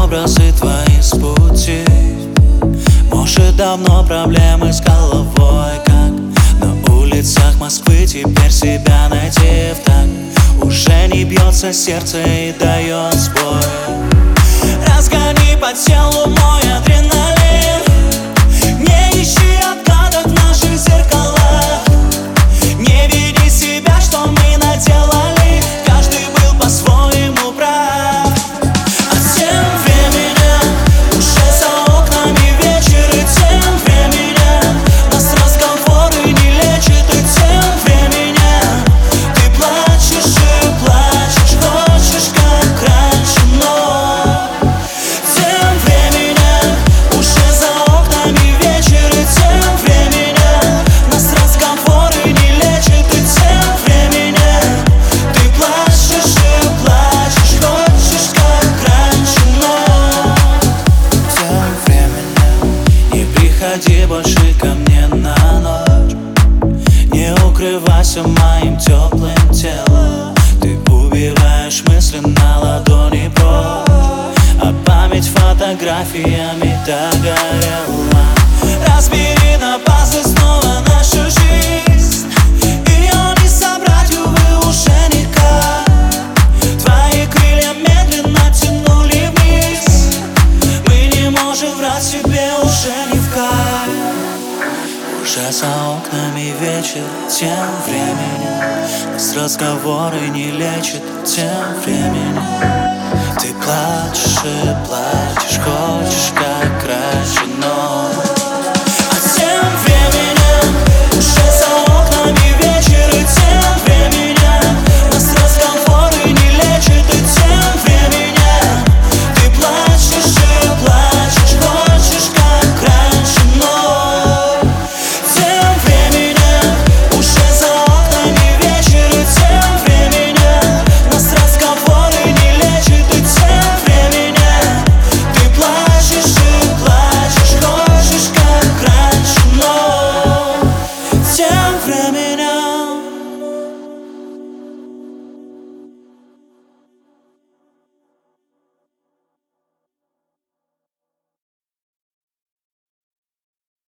образы твои с пути. Может, давно проблемы с головой, как на улицах Москвы теперь себя найти в так. Уже не бьется сердце и дает сбой. Разгони по телу мой адреналин. Не ищи отгадок в наших зеркалах. Не вини себя, что мы наделали. Каждый был по-своему прав. А тем временем уже за окнами вечер. И тем временем нас разговоры не лечат. И тем временем ты плачешь и плачешь, хочешь как раньше, но тем временем уже за окнами вечер. И тем временем нас разговоры не лечат. И тем временем ты плачешь и плачешь, хочешь как раньше, но тем временем не приходи больше ко мне на ночь. Не укрывайся моим теплым телом. Ты убиваешь мысли на ладони прочь, а память фотографиями догорела. Разбери на пазлы снова нашу жизнь. Ее не собрать, увы, уже никак. Твои крылья медленно тянули вниз. Мы не можем врать себе уже ни в кайф. Уже за окнами вечер. Тем временем нас разговоры не лечат. Тем временем ты плачешь и плачешь.